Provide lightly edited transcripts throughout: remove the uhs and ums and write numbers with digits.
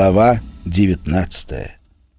Глава 19.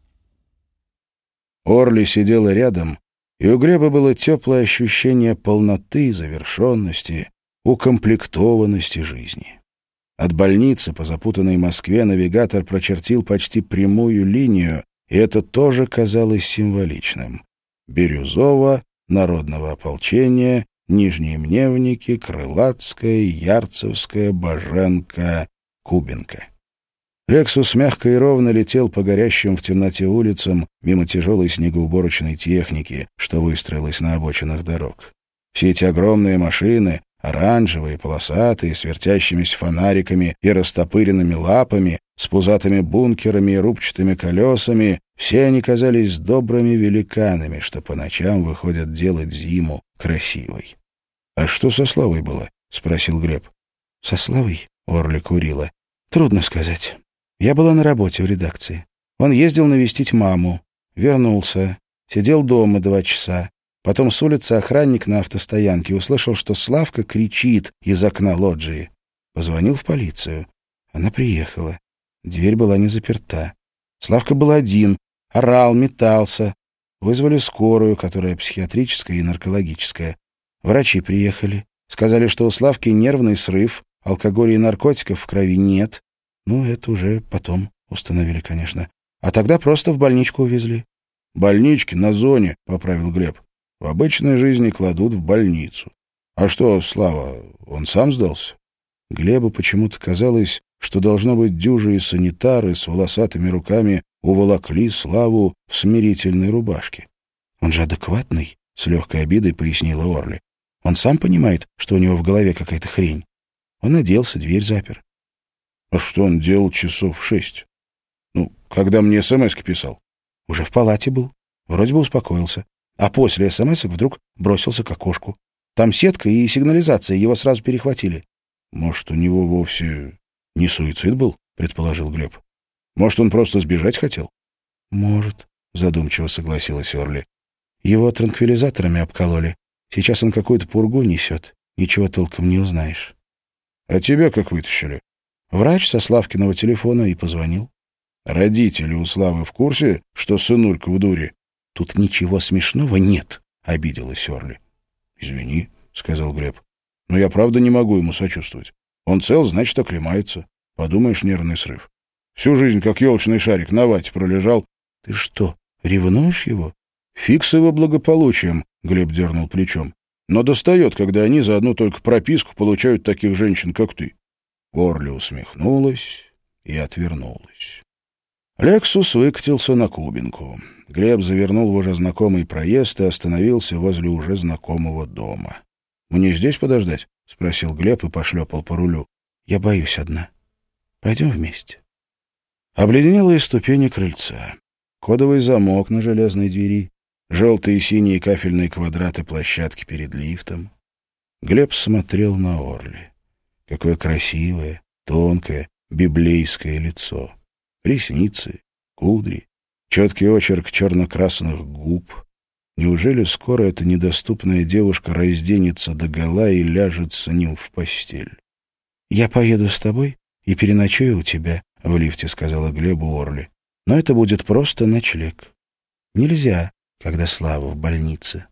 Орли сидела рядом, и у Глеба было теплое ощущение полноты, завершенности, укомплектованности жизни. От больницы по запутанной Москве навигатор прочертил почти прямую линию, и это тоже казалось символичным. Бирюзово, Народного ополчения, Нижние Мневники, Крылатская, Ярцевская, Боженко, Кубинка. «Лексус» мягко и ровно летел по горящим в темноте улицам мимо тяжелой снегоуборочной техники, что выстроилась на обочинах дорог. Все эти огромные машины, оранжевые, полосатые, с вертящимися фонариками и растопыренными лапами, с пузатыми бункерами и рубчатыми колесами, все они казались добрыми великанами, что по ночам выходят делать зиму красивой. «А что со Славой было?» — спросил Глеб. «Со Славой?» — Орли курила. «Трудно сказать. Я была на работе в редакции. Он ездил навестить маму. Вернулся. Сидел дома 2 часа. Потом с улицы охранник на автостоянке услышал, что Славка кричит из окна лоджии. Позвонил в полицию. Она приехала. Дверь была не заперта. Славка был один. Орал, метался. Вызвали скорую, которая психиатрическая и наркологическая. Врачи приехали. Сказали, что у Славки нервный срыв, алкоголя и наркотиков в крови нет. Ну, это уже потом установили, конечно. А тогда просто в больничку увезли. «Больнички на зоне», — поправил Глеб. «В обычной жизни кладут в больницу. А что, Слава, он сам сдался?» Глебу почему-то казалось, что должно быть дюжи и санитары с волосатыми руками уволокли Славу в смирительной рубашке. «Он же адекватный», — с легкой обидой пояснила Орли. «Он сам понимает, что у него в голове какая-то хрень. Он оделся, дверь запер». «А что он делал часов в 6? Ну, когда мне смс-ки писал?» «Уже в палате был. Вроде бы успокоился. А после смс-ок вдруг бросился к окошку. Там сетка и сигнализация, его сразу перехватили». «Может, у него вовсе не суицид был?» — предположил Глеб. «Может, он просто сбежать хотел?» «Может», — задумчиво согласилась Орли. «Его транквилизаторами обкололи. Сейчас он какую-то пургу несет. Ничего толком не узнаешь». «А тебя как вытащили?» Врач со Славкиного телефона и позвонил. «Родители у Славы в курсе, что сынулька в дуре?» «Тут ничего смешного нет», — обиделась Орли. «Извини», — сказал Глеб. «Но я правда не могу ему сочувствовать. Он цел, значит, оклемается. Подумаешь, нервный срыв. Всю жизнь, как елочный шарик, на вате пролежал». «Ты что, ревнуешь его?» «Фиг с его благополучием», — Глеб дернул плечом. «Но достает, когда они за одну только прописку получают таких женщин, как ты». Орли усмехнулась и отвернулась. «Лексус» выкатился на Кубинку. Глеб завернул в уже знакомый проезд и остановился возле уже знакомого дома. «Мне здесь подождать?» — спросил Глеб и пошлепал по рулю. «Я боюсь одна. Пойдем вместе». Обледенелые ступени крыльца, кодовый замок на железной двери, желтые и синие кафельные квадраты площадки перед лифтом. Глеб смотрел на Орли. Какое красивое, тонкое, библейское лицо. Ресницы, кудри, четкий очерк черно-красных губ. Неужели скоро эта недоступная девушка разденется догола и ляжет с ним в постель? «Я поеду с тобой и переночую у тебя», — в лифте сказала Глебу Орли. «Но это будет просто ночлег. Нельзя, когда Слава в больнице».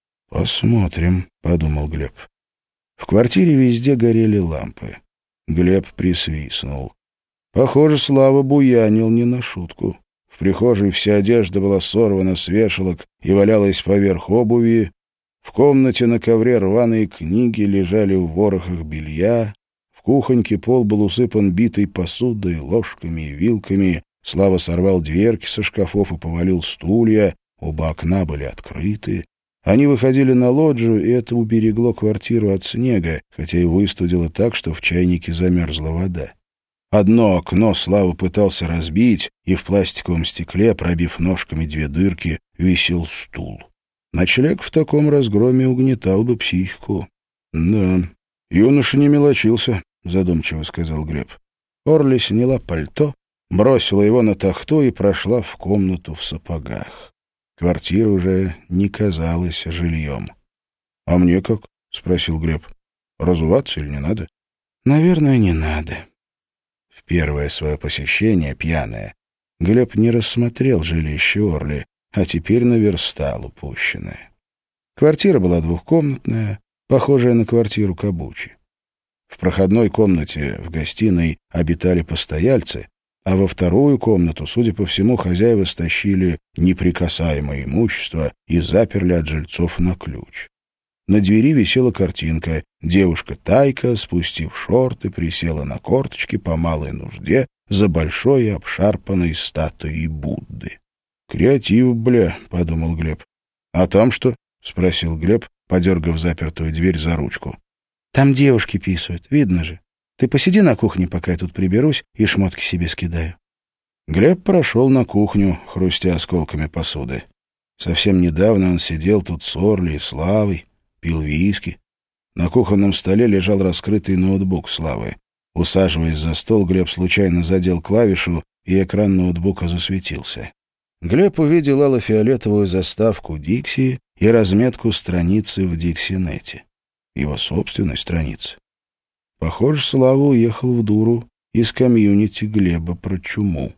«Посмотрим», — подумал Глеб. В квартире везде горели лампы. Глеб присвистнул. Похоже, Слава буянил не на шутку. В прихожей вся одежда была сорвана с вешалок и валялась поверх обуви. В комнате на ковре рваные книги лежали в ворохах белья. В кухоньке пол был усыпан битой посудой, ложками и вилками. Слава сорвал дверки со шкафов и повалил стулья. Оба окна были открыты. Они выходили на лоджию, и это уберегло квартиру от снега, хотя и выстудило так, что в чайнике замерзла вода. Одно окно Слава пытался разбить, и в пластиковом стекле, пробив ножками 2 дырки, висел стул. Ночлег в таком разгроме угнетал бы психику. «Да, юноша не мелочился», — задумчиво сказал Глеб. Орли сняла пальто, бросила его на тахту и прошла в комнату в сапогах. Квартира уже не казалась жильем. «А мне как?» — спросил Глеб. «Разуваться или не надо?» «Наверное, не надо». В первое свое посещение, пьяное, Глеб не рассмотрел жилище Орли, а теперь наверстал упущенное. Квартира была двухкомнатная, похожая на квартиру Кабучи. В проходной комнате в гостиной обитали постояльцы, а во вторую комнату, судя по всему, хозяева стащили неприкасаемое имущество и заперли от жильцов на ключ. На двери висела картинка. Девушка-тайка, спустив шорты, присела на корточки по малой нужде за большой и обшарпанной статуей Будды. «Креатив, бля», — подумал Глеб. «А там что?» — спросил Глеб, подергав запертую дверь за ручку. «Там девушки писают, видно же. Ты посиди на кухне, пока я тут приберусь и шмотки себе скидаю». Глеб прошел на кухню, хрустя осколками посуды. Совсем недавно он сидел тут с Орли и Славой, пил виски. На кухонном столе лежал раскрытый ноутбук Славы. Усаживаясь за стол, Глеб случайно задел клавишу, и экран ноутбука засветился. Глеб увидел алло-фиолетовую заставку «Дикси» и разметку страницы в Диксинете. Его собственной страницы. Похоже, Слава уехал в дуру из комьюнити Глеба про чуму.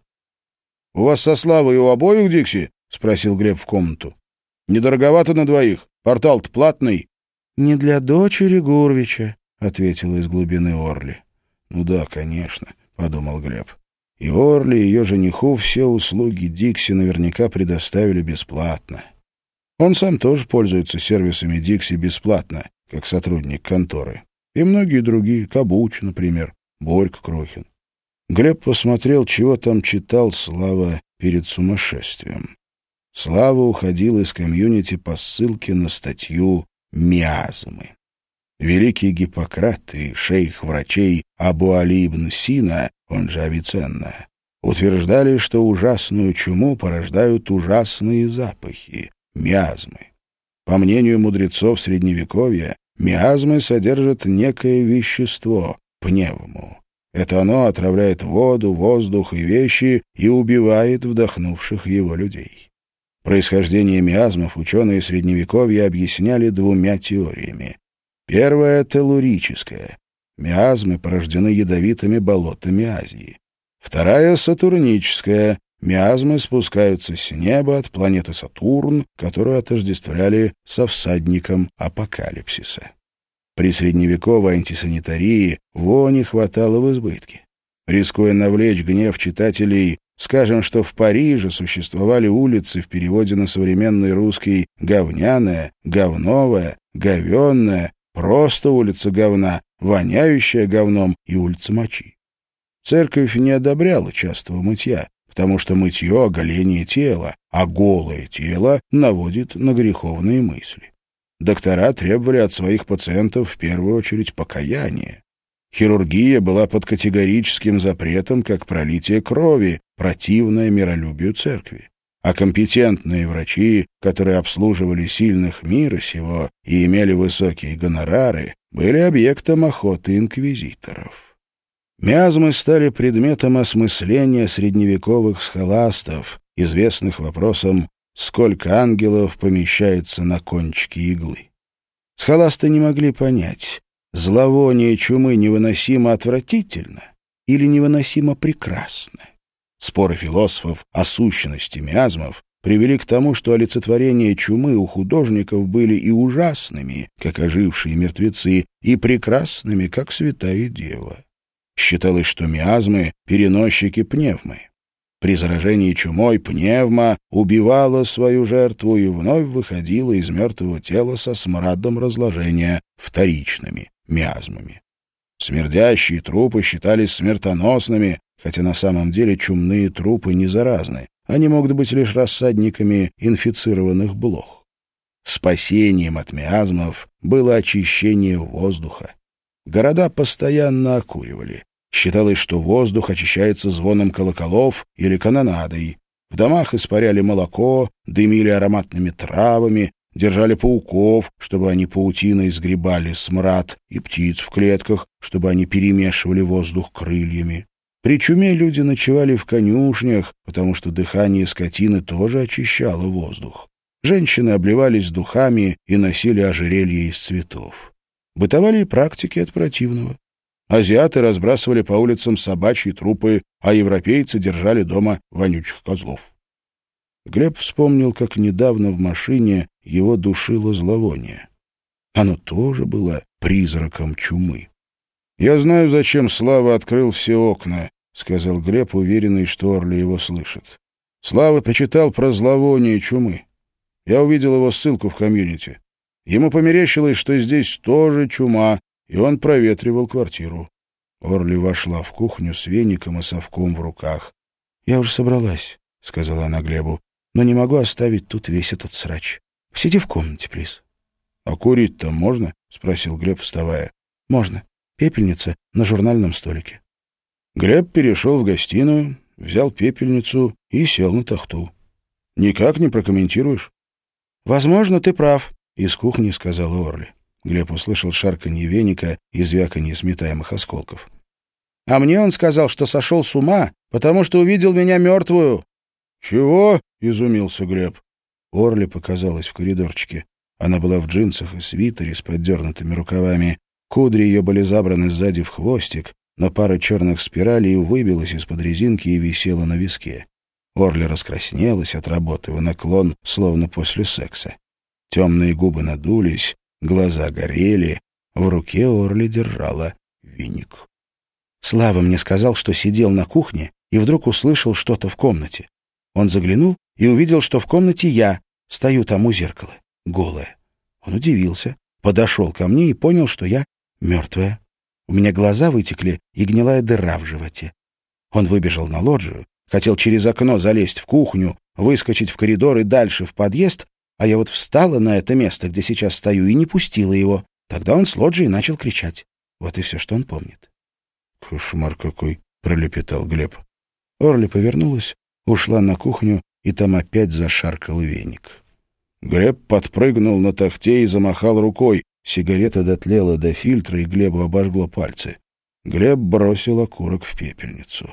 «У вас со Славой у обоих Дикси?» — спросил Глеб в комнату. «Недороговато на двоих? Портал-то платный?» «Не для дочери Гурвича», — ответила из глубины Орли. «Ну да, конечно», — подумал Глеб. И Орли, и ее жениху все услуги Дикси наверняка предоставили бесплатно. Он сам тоже пользуется сервисами Дикси бесплатно, как сотрудник конторы. И многие другие, Кабуч, например, Борька Крохин. Глеб посмотрел, чего там читал Слава перед сумасшествием. Слава уходил из комьюнити по ссылке на статью «Миазмы». Великий Гиппократ и шейх врачей Абу Али ибн Сина, он же Авиценна, утверждали, что ужасную чуму порождают ужасные запахи — миазмы. По мнению мудрецов Средневековья, миазмы содержат некое вещество — пневму. Это оно отравляет воду, воздух и вещи и убивает вдохнувших его людей. Происхождение миазмов ученые Средневековья объясняли двумя теориями. Первая — телурическая. Миазмы порождены ядовитыми болотами Азии. Вторая — сатурническая. Миазмы спускаются с неба от планеты Сатурн, которую отождествляли со всадником апокалипсиса. При средневековой антисанитарии вони хватало в избытке. Рискуя навлечь гнев читателей, скажем, что в Париже существовали улицы в переводе на современный русский «говняная», «говновая», «говенная», просто улица говна, воняющая говном и улица мочи. Церковь не одобряла частого мытья, потому что мытье — оголение тела, а голое тело наводит на греховные мысли. Доктора требовали от своих пациентов в первую очередь покаяния. Хирургия была под категорическим запретом, как пролитие крови, противное миролюбию церкви. А компетентные врачи, которые обслуживали сильных мира сего и имели высокие гонорары, были объектом охоты инквизиторов. Миазмы стали предметом осмысления средневековых схоластов, известных вопросом «Сколько ангелов помещается на кончике иглы?». Схоласты не могли понять, зловоние чумы невыносимо отвратительно или невыносимо прекрасно. Споры философов о сущности миазмов привели к тому, что олицетворения чумы у художников были и ужасными, как ожившие мертвецы, и прекрасными, как святая дева. Считалось, что миазмы — переносчики пневмы. При заражении чумой пневма убивала свою жертву и вновь выходила из мертвого тела со смрадом разложения вторичными миазмами. Смердящие трупы считались смертоносными, хотя на самом деле чумные трупы не заразны. Они могут быть лишь рассадниками инфицированных блох. Спасением от миазмов было очищение воздуха. Города постоянно окуривали. Считалось, что воздух очищается звоном колоколов или канонадой. В домах испаряли молоко, дымили ароматными травами, держали пауков, чтобы они паутиной сгребали смрад, и птиц в клетках, чтобы они перемешивали воздух крыльями. При чуме люди ночевали в конюшнях, потому что дыхание скотины тоже очищало воздух. Женщины обливались духами и носили ожерелья из цветов. Бытовали и практики от противного. Азиаты разбрасывали по улицам собачьи трупы, а европейцы держали дома вонючих козлов. Глеб вспомнил, как недавно в машине его душило зловоние. Оно тоже было призраком чумы. «Я знаю, зачем Слава открыл все окна», — сказал Глеб, уверенный, что Орли его слышит. «Слава прочитал про зловоние чумы. Я увидел его ссылку в комьюнити. Ему померещилось, что здесь тоже чума, и он проветривал квартиру». Орли вошла в кухню с веником и совком в руках. «Я уже собралась», — сказала она Глебу, — «но не могу оставить тут весь этот срач. Сиди в комнате, плиз». «А курить там можно?» — спросил Глеб, вставая. «Можно. Пепельница на журнальном столике». Глеб перешел в гостиную, взял пепельницу и сел на тахту. «Никак не прокомментируешь?» «Возможно, ты прав», — из кухни сказала Орли. Глеб услышал шарканье веника и звяканье сметаемых осколков. «А мне он сказал, что сошел с ума, потому что увидел меня мертвую». «Чего?» — изумился Глеб. Орли показалась в коридорчике. Она была в джинсах и свитере с поддернутыми рукавами. Кудри ее были забраны сзади в хвостик, но пара черных спиралей выбилась из-под резинки и висела на виске. Орли раскраснелась от работы в наклон, словно после секса. Темные губы надулись, глаза горели. В руке Орли держала веник. Слава мне сказал, что сидел на кухне и вдруг услышал что-то в комнате. Он заглянул и увидел, что в комнате я стою там у зеркала, голая. Он удивился, подошел ко мне и понял, что я мертвая. У меня глаза вытекли и гнилая дыра в животе. Он выбежал на лоджию, хотел через окно залезть в кухню, выскочить в коридор и дальше в подъезд, а я вот встала на это место, где сейчас стою, и не пустила его. Тогда он с лоджии начал кричать. Вот и все, что он помнит. «Кошмар какой!» — пролепетал Глеб. Орли повернулась, ушла на кухню, и там опять зашаркал веник. Глеб подпрыгнул на тахте и замахал рукой. Сигарета дотлела до фильтра, и Глебу обожгло пальцы. Глеб бросил окурок в пепельницу.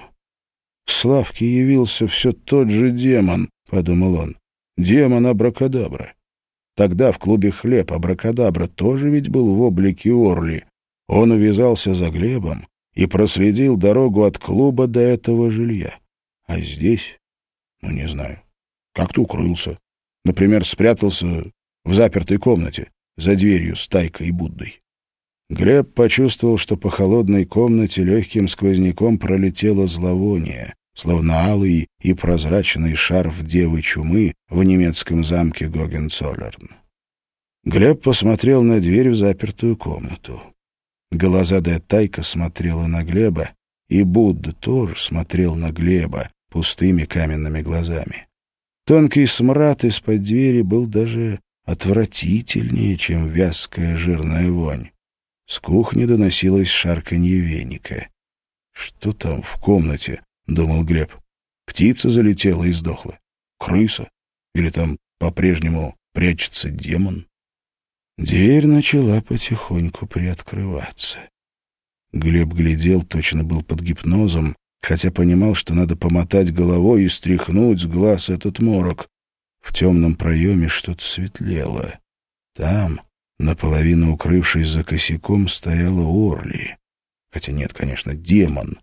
«Славке явился все тот же демон», — подумал он. «Демон Абракадабра». Тогда в клубе «Хлеб» Абракадабра тоже ведь был в облике Орли. Он увязался за Глебом и проследил дорогу от клуба до этого жилья. А здесь, не знаю, как-то укрылся. Например, спрятался в запертой комнате за дверью с Тайкой и Буддой. Глеб почувствовал, что по холодной комнате легким сквозняком пролетело зловоние, словно алый и прозрачный шарф девы чумы в немецком замке Гогенцоллерн. Глеб посмотрел на дверь в запертую комнату. Голозадая Тайка смотрела на Глеба, и Будда тоже смотрел на Глеба пустыми каменными глазами. Тонкий смрад из-под двери был даже отвратительнее, чем вязкая жирная вонь. С кухни доносилось шарканье веника. «Что там в комнате?» — думал Глеб. «Птица залетела и сдохла. Крыса? Или там по-прежнему прячется демон?» Дверь начала потихоньку приоткрываться. Глеб глядел, точно был под гипнозом, хотя понимал, что надо помотать головой и стряхнуть с глаз этот морок. В темном проеме что-то светлело. Там, наполовину укрывшись за косяком, стояла Орли. Хотя нет, конечно, демон.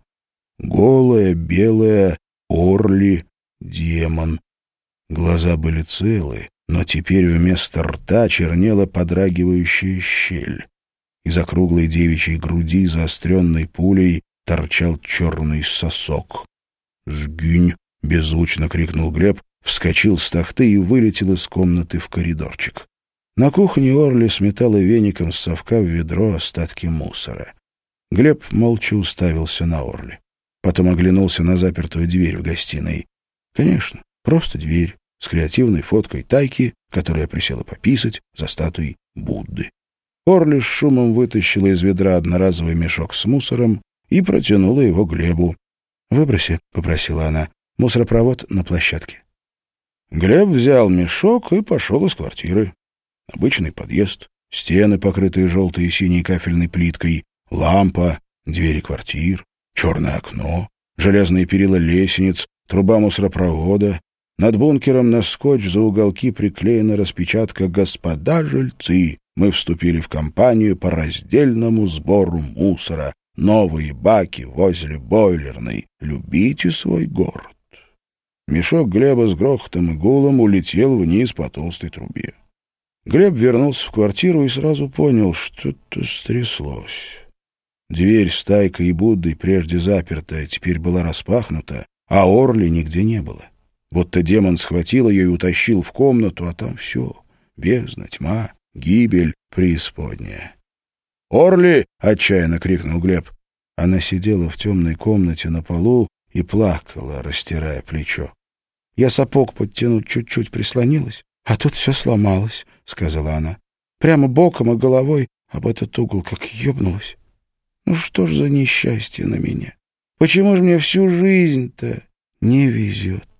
Голая, белая Орли — демон. Глаза были целы, но теперь вместо рта чернела подрагивающая щель. Из округлой девичьей груди, заостренной пулей, торчал черный сосок. «Сгинь!» — беззвучно крикнул Глеб, вскочил с тахты и вылетел из комнаты в коридорчик. На кухне Орли сметала веником с совка в ведро остатки мусора. Глеб молча уставился на Орли. Потом оглянулся на запертую дверь в гостиной. Конечно, просто дверь с креативной фоткой Тайки, которая присела пописать за статуей Будды. Орли с шумом вытащила из ведра одноразовый мешок с мусором и протянула его Глебу. «Выброси», — попросила она, — «мусоропровод на площадке». Глеб взял мешок и пошел из квартиры. Обычный подъезд, стены, покрытые желтой и синей кафельной плиткой, лампа, двери квартир, черное окно, железные перила лестниц, труба мусоропровода. Над бункером на скотч за уголки приклеена распечатка «Господа жильцы, мы вступили в кампанию по раздельному сбору мусора». Новые баки возле бойлерной. Любите свой город. Мешок Глеба с грохотом и гулом улетел вниз по толстой трубе. Глеб вернулся в квартиру и сразу понял, что-то стряслось. Дверь с Тайкой и Буддой, прежде запертая, теперь была распахнута, а Орли нигде не было. Будто демон схватил ее и утащил в комнату, а там все — бездна, тьма, гибель преисподняя. «Орли!» — отчаянно крикнул Глеб. Она сидела в темной комнате на полу и плакала, растирая плечо. «Я сапог подтянуть чуть-чуть прислонилась, а тут все сломалось», — сказала она. «Прямо боком и головой об этот угол как ёбнулась. Ну что ж за несчастье на меня? Почему же мне всю жизнь-то не везет?»